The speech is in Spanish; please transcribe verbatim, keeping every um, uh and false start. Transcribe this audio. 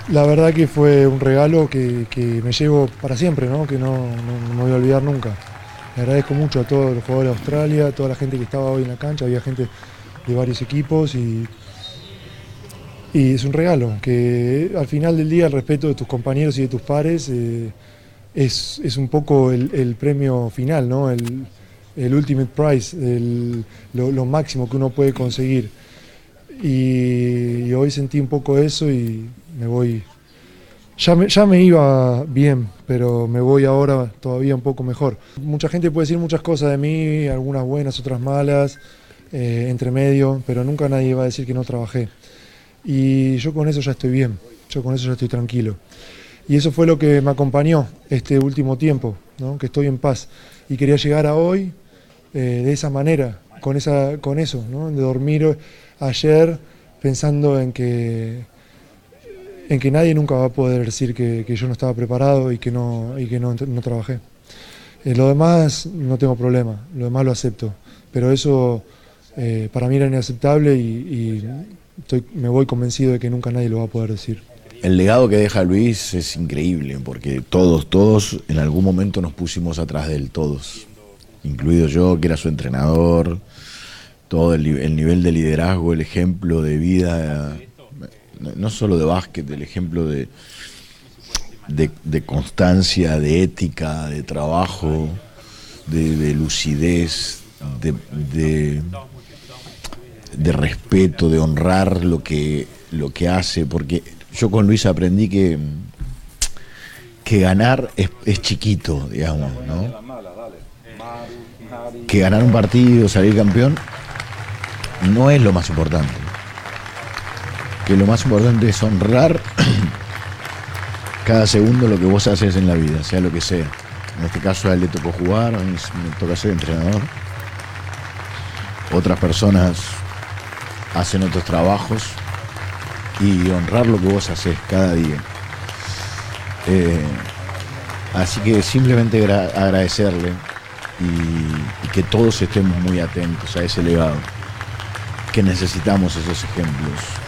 La verdad que fue un regalo que, que me llevo para siempre, ¿no? Que no, no, no me voy a olvidar nunca. Le agradezco mucho a todos los jugadores de Australia, a toda la gente que estaba hoy en la cancha, había gente de varios equipos y, y es un regalo, que al final del día el respeto de tus compañeros y de tus pares eh, es, es un poco el, el premio final, ¿no? El, el ultimate prize, el, lo, lo máximo que uno puede conseguir. Y, y hoy sentí un poco eso y me voy. Ya me, ya me iba bien, pero me voy ahora todavía un poco mejor. Mucha gente puede decir muchas cosas de mí, algunas buenas, otras malas, eh, entre medio, pero nunca nadie va a decir que no trabajé. Y yo con eso ya estoy bien, yo con eso ya estoy tranquilo. Y eso fue lo que me acompañó este último tiempo, ¿no? Que estoy en paz. Y quería llegar a hoy eh, de esa manera, con, esa, con eso, ¿no? De dormir ayer pensando en que, en que nadie nunca va a poder decir que, que yo no estaba preparado y que no, y que no, no trabajé. Eh, lo demás no tengo problema, lo demás lo acepto, pero eso eh, para mí era inaceptable y, y estoy, me voy convencido de que nunca nadie lo va a poder decir. El legado que deja Luis es increíble, porque todos, todos en algún momento nos pusimos atrás de él, todos, incluido yo, que era su entrenador, todo el, el nivel de liderazgo, el ejemplo de vida, no solo de básquet, el ejemplo de, de, de constancia, de ética, de trabajo, de, de lucidez, de, de, de respeto, de honrar lo que, lo que hace, porque yo con Luis aprendí que, que ganar es, es chiquito, digamos, ¿no? Que ganar un partido, salir campeón, no es lo más importante. Que lo más importante es honrar cada segundo lo que vos haces en la vida, sea lo que sea. En este caso a él le tocó jugar, a mí me toca ser entrenador. Otras personas hacen otros trabajos. Y honrar lo que vos haces cada día. Eh, así que simplemente gra- agradecerle y, y que todos estemos muy atentos a ese legado, que necesitamos esos ejemplos.